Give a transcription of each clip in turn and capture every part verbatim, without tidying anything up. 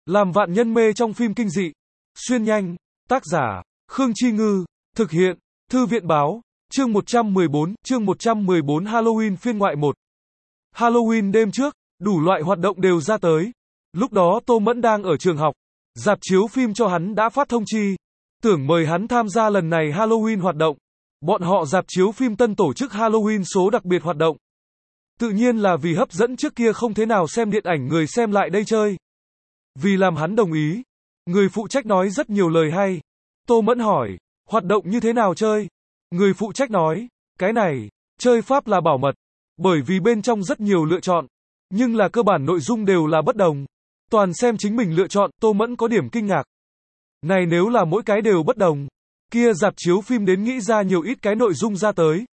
Làm vạn nhân mê trong phim kinh dị. Xuyên nhanh. Tác giả, Khương Chi Ngư. Thực hiện, Thư viện báo. Chương một trăm mười bốn, chương một trăm mười bốn Halloween phiên ngoại một. Halloween đêm trước, đủ loại hoạt động đều ra tới. Lúc đó Tô Mẫn đang ở trường học. Rạp chiếu phim cho hắn đã phát thông chi. Tưởng mời hắn tham gia lần này Halloween hoạt động. Bọn họ rạp chiếu phim tân tổ chức Halloween số đặc biệt hoạt động. Tự nhiên là vì hấp dẫn trước kia không thế nào xem điện ảnh người xem lại đây chơi. Vì làm hắn đồng ý, người phụ trách nói rất nhiều lời hay. Tô Mẫn hỏi, hoạt động như thế nào chơi? Người phụ trách nói, cái này, chơi pháp là bảo mật. Bởi vì bên trong rất nhiều lựa chọn. Nhưng là cơ bản nội dung đều là bất đồng. Toàn xem chính mình lựa chọn, Tô Mẫn có điểm kinh ngạc. Này nếu là mỗi cái đều bất đồng, kia rạp chiếu phim đến nghĩ ra nhiều ít cái nội dung ra tới.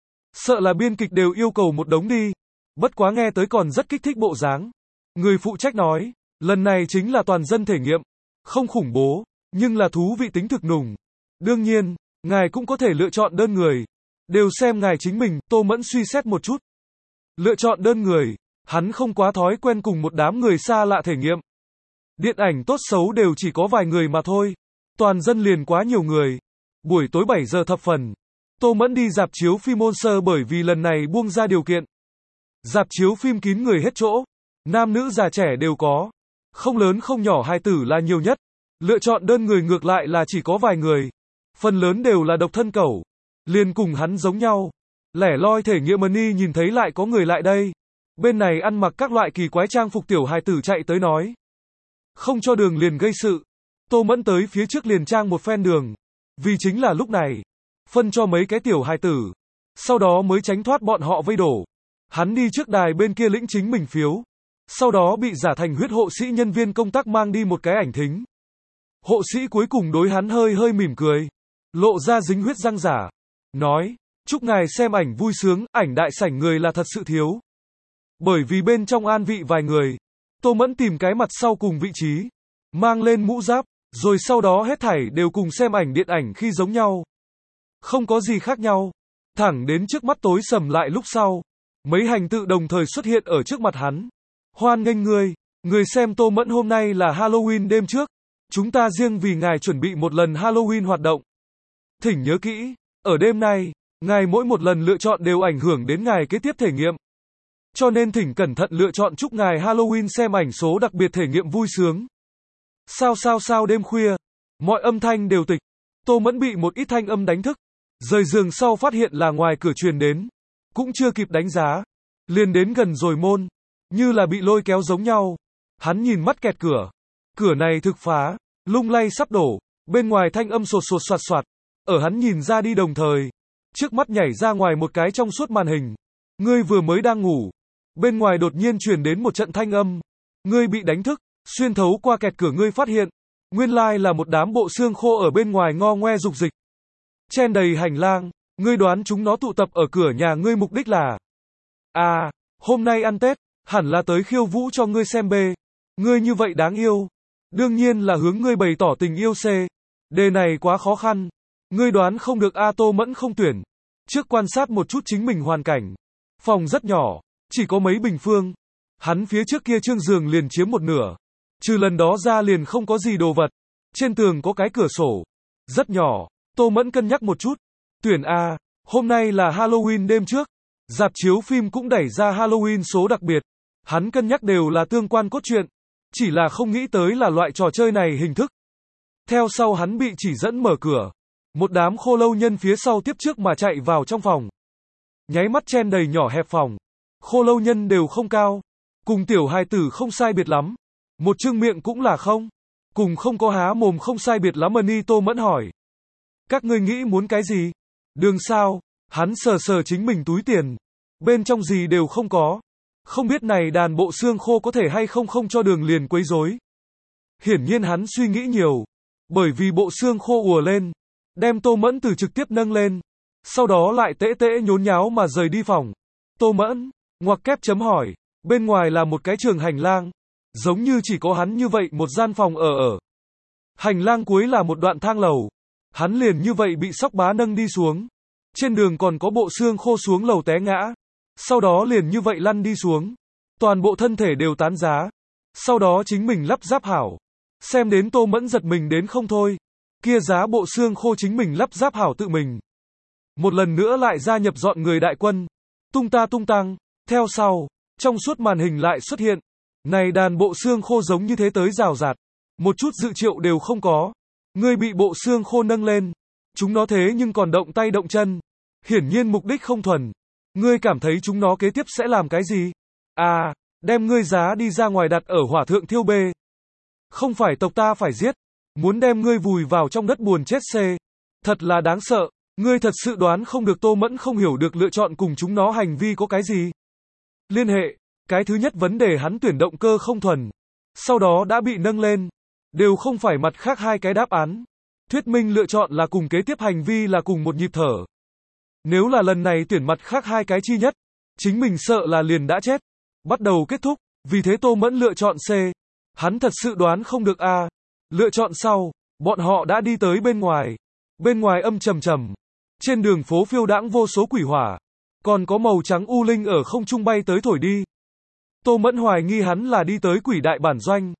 Sợ là biên kịch đều yêu cầu một đống đi. Bất quá nghe tới còn rất kích thích bộ dáng. Người phụ trách nói, lần này chính là toàn dân thể nghiệm. Không khủng bố, nhưng là thú vị tính thực nùng. Đương nhiên, ngài cũng có thể lựa chọn đơn người. Đều xem ngài chính mình, Tô Mẫn suy xét một chút. Lựa chọn đơn người, hắn không quá thói quen cùng một đám người xa lạ thể nghiệm. Điện ảnh tốt xấu đều chỉ có vài người mà thôi. Toàn dân liền quá nhiều người. Buổi tối bảy giờ thập phần, Tô Mẫn đi rạp chiếu phim Monster bởi vì lần này buông ra điều kiện. Rạp chiếu phim kín người hết chỗ. Nam nữ già trẻ đều có. Không lớn không nhỏ hài tử là nhiều nhất. Lựa chọn đơn người ngược lại là chỉ có vài người. Phần lớn đều là độc thân cẩu. Liền cùng hắn giống nhau. Lẻ loi thể nghiệm Mani nhìn thấy lại có người lại đây. Bên này ăn mặc các loại kỳ quái trang phục tiểu hài tử chạy tới nói. Không cho đường liền gây sự. Tô Mẫn tới phía trước liền trang một phen đường. Vì chính là lúc này. Phân cho mấy cái tiểu hài tử. Sau đó mới tránh thoát bọn họ vây đổ. Hắn đi trước đài bên kia lĩnh chính mình phiếu. Sau đó bị giả thành huyết hộ sĩ nhân viên công tác mang đi một cái ảnh thính. Hộ sĩ cuối cùng đối hắn hơi hơi mỉm cười. Lộ ra dính huyết răng giả. Nói, chúc ngài xem ảnh vui sướng, ảnh đại sảnh người là thật sự thiếu. Bởi vì bên trong an vị vài người. Tô Mẫn tìm cái mặt sau cùng vị trí. Mang lên mũ giáp. Rồi sau đó hết thảy đều cùng xem ảnh điện ảnh khi giống nhau. Không có gì khác nhau. Thẳng đến trước mắt tối sầm lại lúc sau. Mấy hành tự đồng thời xuất hiện ở trước mặt hắn. Hoan nghênh ngươi. Người xem Tô Mẫn hôm nay là Halloween đêm trước. Chúng ta riêng vì ngài chuẩn bị một lần Halloween hoạt động. Thỉnh nhớ kỹ. Ở đêm nay, ngài mỗi một lần lựa chọn đều ảnh hưởng đến ngài kế tiếp thể nghiệm. Cho nên thỉnh cẩn thận lựa chọn chúc ngài Halloween xem ảnh số đặc biệt thể nghiệm vui sướng. Sao sao sao đêm khuya. Mọi âm thanh đều tịch. Tô Mẫn bị một ít thanh âm đánh thức. Rời giường sau phát hiện là ngoài cửa truyền đến. Cũng chưa kịp đánh giá. Liền đến gần rồi môn. Như là bị lôi kéo giống nhau. Hắn nhìn mắt kẹt cửa. Cửa này thực phá. Lung lay sắp đổ. Bên ngoài thanh âm sột sột soạt soạt. Ở hắn nhìn ra đi đồng thời. Trước mắt nhảy ra ngoài một cái trong suốt màn hình. Ngươi vừa mới đang ngủ. Bên ngoài đột nhiên truyền đến một trận thanh âm. Ngươi bị đánh thức. Xuyên thấu qua kẹt cửa ngươi phát hiện. Nguyên lai là một đám bộ xương khô ở bên ngoài ngo ngoe dục dịch. Chen đầy hành lang. Ngươi đoán chúng nó tụ tập ở cửa nhà ngươi mục đích là. À, hôm nay ăn Tết. Hẳn là tới khiêu vũ cho ngươi xem bê. Ngươi như vậy đáng yêu. Đương nhiên là hướng ngươi bày tỏ tình yêu C. Đề này quá khó khăn. Ngươi đoán không được A. Tô Mẫn không tuyển. Trước quan sát một chút chính mình hoàn cảnh. Phòng rất nhỏ. Chỉ có mấy bình phương. Hắn phía trước kia trương giường liền chiếm một nửa. Trừ lần đó ra liền không có gì đồ vật. Trên tường có cái cửa sổ. Rất nhỏ. Tô Mẫn cân nhắc một chút. Tuyển A. Hôm nay là Halloween đêm trước. Rạp chiếu phim cũng đẩy ra Halloween số đặc biệt. Hắn cân nhắc đều là tương quan cốt truyện. Chỉ là không nghĩ tới là loại trò chơi này hình thức. Theo sau hắn bị chỉ dẫn mở cửa. Một đám khô lâu nhân phía sau tiếp trước mà chạy vào trong phòng. Nháy mắt chen đầy nhỏ hẹp phòng. Khô lâu nhân đều không cao. Cùng tiểu hài tử không sai biệt lắm. Một trương miệng cũng là không. Cùng không có há mồm không sai biệt lắm. Mani Tô Mẫn hỏi. Các ngươi nghĩ muốn cái gì? Đường sao? Hắn sờ sờ chính mình túi tiền. Bên trong gì đều không có. Không biết này đàn bộ xương khô có thể hay không không cho đường liền quấy rối. Hiển nhiên hắn suy nghĩ nhiều. Bởi vì bộ xương khô ùa lên. Đem Tô Mẫn từ trực tiếp nâng lên. Sau đó lại tễ tễ nhốn nháo mà rời đi phòng. Tô Mẫn, ngoặc kép chấm hỏi. Bên ngoài là một cái trường hành lang. Giống như chỉ có hắn như vậy một gian phòng ở ở. Hành lang cuối là một đoạn thang lầu. Hắn liền như vậy bị sóc bá nâng đi xuống. Trên đường còn có bộ xương khô xuống lầu té ngã. Sau đó liền như vậy lăn đi xuống. Toàn bộ thân thể đều tán giá. Sau đó chính mình lắp ráp hảo. Xem đến Tô Mẫn giật mình đến không thôi. Kia giá bộ xương khô chính mình lắp ráp hảo tự mình. Một lần nữa lại gia nhập dọn người đại quân. Tung ta tung tăng. Theo sau, trong suốt màn hình lại xuất hiện. Này đàn bộ xương khô giống như thế tới rào rạt. Một chút dự triệu đều không có. Ngươi bị bộ xương khô nâng lên. Chúng nó thế nhưng còn động tay động chân. Hiển nhiên mục đích không thuần. Ngươi cảm thấy chúng nó kế tiếp sẽ làm cái gì? À, đem ngươi giá đi ra ngoài đặt ở hỏa thượng thiêu bê. Không phải tộc ta phải giết. Muốn đem ngươi vùi vào trong đất buồn chết xê. Thật là đáng sợ. Ngươi thật sự đoán không được Tô Mẫn không hiểu được lựa chọn cùng chúng nó hành vi có cái gì. Liên hệ. Cái thứ nhất vấn đề hắn tuyển động cơ không thuần. Sau đó đã bị nâng lên. Đều không phải mặt khác hai cái đáp án. Thuyết minh lựa chọn là cùng kế tiếp hành vi là cùng một nhịp thở. Nếu là lần này tuyển mặt khác hai cái chi nhất, chính mình sợ là liền đã chết. Bắt đầu kết thúc, vì thế Tô Mẫn lựa chọn C. Hắn thật sự đoán không được A. Lựa chọn sau, bọn họ đã đi tới bên ngoài. Bên ngoài âm trầm trầm. Trên đường phố phiêu đãng vô số quỷ hỏa. Còn có màu trắng u linh ở không trung bay tới thổi đi. Tô Mẫn hoài nghi hắn là đi tới quỷ đại bản doanh.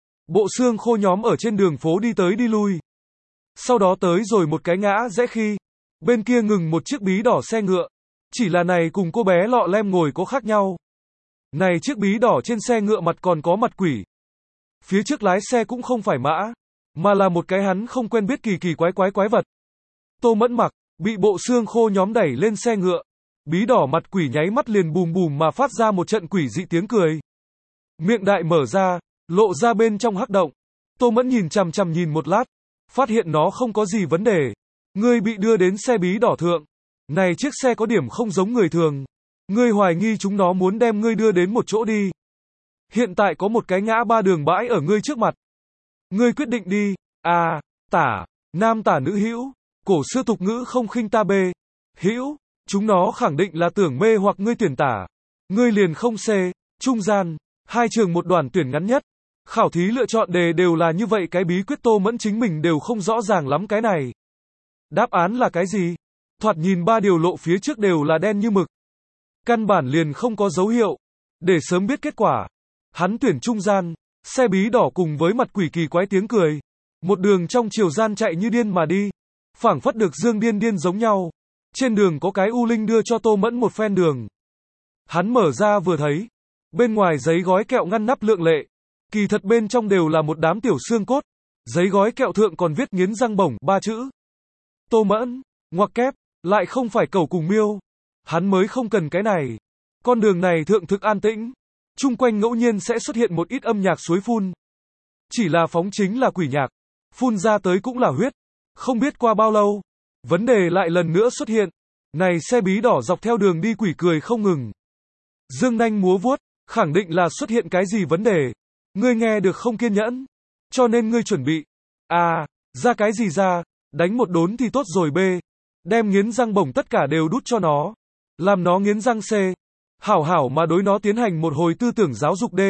Bộ xương khô nhóm ở trên đường phố đi tới đi lui. Sau đó tới rồi một cái ngã rẽ khi. Bên kia ngừng một chiếc bí đỏ xe ngựa. Chỉ là này cùng cô bé lọ lem ngồi có khác nhau. Này chiếc bí đỏ trên xe ngựa mặt còn có mặt quỷ. Phía trước lái xe cũng không phải mã. Mà là một cái hắn không quen biết kỳ kỳ quái quái quái vật. Tô Mẫn mặc, bị bộ xương khô nhóm đẩy lên xe ngựa. Bí đỏ mặt quỷ nháy mắt liền bùm bùm mà phát ra một trận quỷ dị tiếng cười. Miệng đại mở ra, lộ ra bên trong hắc động. Tô Mẫn nhìn chằm chằm nhìn một lát. Phát hiện nó không có gì vấn đề. Ngươi bị đưa đến xe bí đỏ thượng. Này chiếc xe có điểm không giống người thường. Ngươi hoài nghi chúng nó muốn đem ngươi đưa đến một chỗ đi. Hiện tại có một cái ngã ba đường bãi ở ngươi trước mặt. Ngươi quyết định đi. À, tả, nam tả nữ hữu. Cổ xưa tục ngữ không khinh ta bê. Hữu, chúng nó khẳng định là tưởng mê hoặc ngươi tuyển tả. Ngươi liền không C, trung gian, hai trường một đoàn tuyển ngắn nhất. Khảo thí lựa chọn đề đều là như vậy, cái bí quyết Tô Mẫn chính mình đều không rõ ràng lắm cái này. Đáp án là cái gì? Thoạt nhìn ba điều lộ phía trước đều là đen như mực. Căn bản liền không có dấu hiệu. Để sớm biết kết quả. Hắn tuyển trung gian, xe bí đỏ cùng với mặt quỷ kỳ quái tiếng cười. Một đường trong chiều gian chạy như điên mà đi. Phảng phất được dương điên điên giống nhau. Trên đường có cái u linh đưa cho Tô Mẫn một phen đường. Hắn mở ra vừa thấy. Bên ngoài giấy gói kẹo ngăn nắp lượng lệ. Kỳ thật bên trong đều là một đám tiểu xương cốt. Giấy gói kẹo thượng còn viết nghiến răng bổng ba chữ. Tô Mẫn, ngoặc kép, lại không phải cẩu cùng miêu. Hắn mới không cần cái này. Con đường này thượng thực an tĩnh. Chung quanh ngẫu nhiên sẽ xuất hiện một ít âm nhạc suối phun. Chỉ là phóng chính là quỷ nhạc. Phun ra tới cũng là huyết. Không biết qua bao lâu. Vấn đề lại lần nữa xuất hiện. Này xe bí đỏ dọc theo đường đi quỷ cười không ngừng. Dương nanh múa vuốt. Khẳng định là xuất hiện cái gì vấn đề. Ngươi nghe được không kiên nhẫn. Cho nên ngươi chuẩn bị. À, ra cái gì ra. Đánh một đốn thì tốt rồi B. Đem nghiến răng bổng tất cả đều đút cho nó. Làm nó nghiến răng C. Hảo hảo mà đối nó tiến hành một hồi tư tưởng giáo dục D.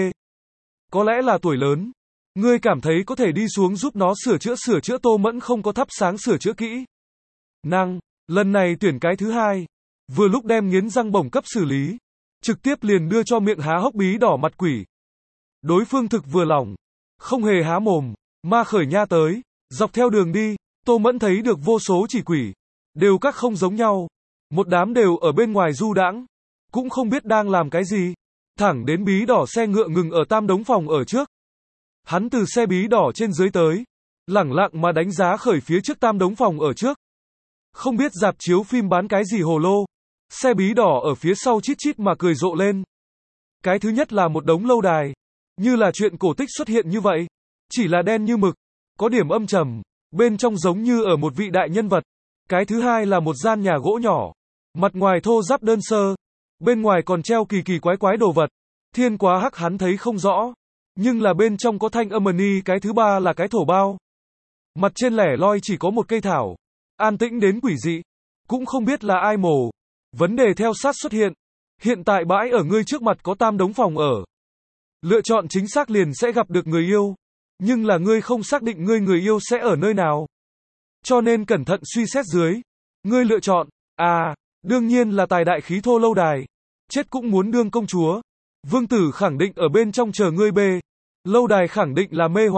Có lẽ là tuổi lớn. Ngươi cảm thấy có thể đi xuống giúp nó sửa chữa sửa chữa Tô Mẫn không có thắp sáng sửa chữa kỹ. Năng, lần này tuyển cái thứ hai. Vừa lúc đem nghiến răng bổng cấp xử lý. Trực tiếp liền đưa cho miệng há hốc bí đỏ mặt quỷ. Đối phương thực vừa lòng. Không hề há mồm. Ma khởi nha tới. Dọc theo đường đi. Tô Mẫn thấy được vô số chỉ quỷ. Đều các không giống nhau. Một đám đều ở bên ngoài du đãng. Cũng không biết đang làm cái gì. Thẳng đến bí đỏ xe ngựa ngừng ở tam đống phòng ở trước. Hắn từ xe bí đỏ trên dưới tới. Lẳng lặng mà đánh giá khởi phía trước tam đống phòng ở trước. Không biết rạp chiếu phim bán cái gì hồ lô. Xe bí đỏ ở phía sau chít chít mà cười rộ lên. Cái thứ nhất là một đống lâu đài. Như là chuyện cổ tích xuất hiện như vậy. Chỉ là đen như mực. Có điểm âm trầm. Bên trong giống như ở một vị đại nhân vật. Cái thứ hai là một gian nhà gỗ nhỏ. Mặt ngoài thô ráp đơn sơ. Bên ngoài còn treo kỳ kỳ quái quái đồ vật. Thiên quá hắc hắn thấy không rõ. Nhưng là bên trong có thanh âm ni. Cái thứ ba là cái thổ bao. Mặt trên lẻ loi chỉ có một cây thảo. An tĩnh đến quỷ dị. Cũng không biết là ai mổ. Vấn đề theo sát xuất hiện. Hiện tại bãi ở ngươi trước mặt có tam đống phòng ở. Lựa chọn chính xác liền sẽ gặp được người yêu. Nhưng là ngươi không xác định ngươi người yêu sẽ ở nơi nào. Cho nên cẩn thận suy xét dưới. Ngươi lựa chọn. À, đương nhiên là tài đại khí thô lâu đài. Chết cũng muốn đương công chúa. Vương tử khẳng định ở bên trong chờ ngươi B. Lâu đài khẳng định là mê hoặc.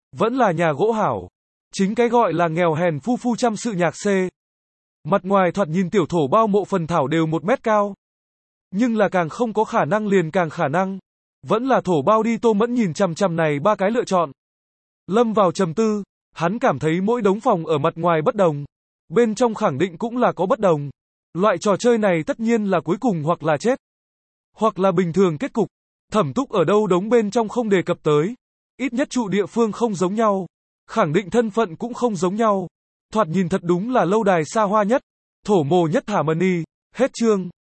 Vẫn là nhà gỗ hảo. Chính cái gọi là nghèo hèn phu phu chăm sự nhạc xê. Mặt ngoài thoạt nhìn tiểu thổ bao mộ phần thảo đều một mét cao. Nhưng là càng không có khả năng liền càng khả năng. Vẫn là thổ bao đi. Tô Mẫn nhìn chằm chằm này ba cái lựa chọn. Lâm vào trầm tư, hắn cảm thấy mỗi đống phòng ở mặt ngoài bất đồng. Bên trong khẳng định cũng là có bất đồng. Loại trò chơi này tất nhiên là cuối cùng hoặc là chết. Hoặc là bình thường kết cục. Thẩm Túc ở đâu đống bên trong không đề cập tới. Ít nhất trụ địa phương không giống nhau. Khẳng định thân phận cũng không giống nhau. Thoạt nhìn thật đúng là lâu đài xa hoa nhất. Thổ mồ nhất Harmony. Hết chương.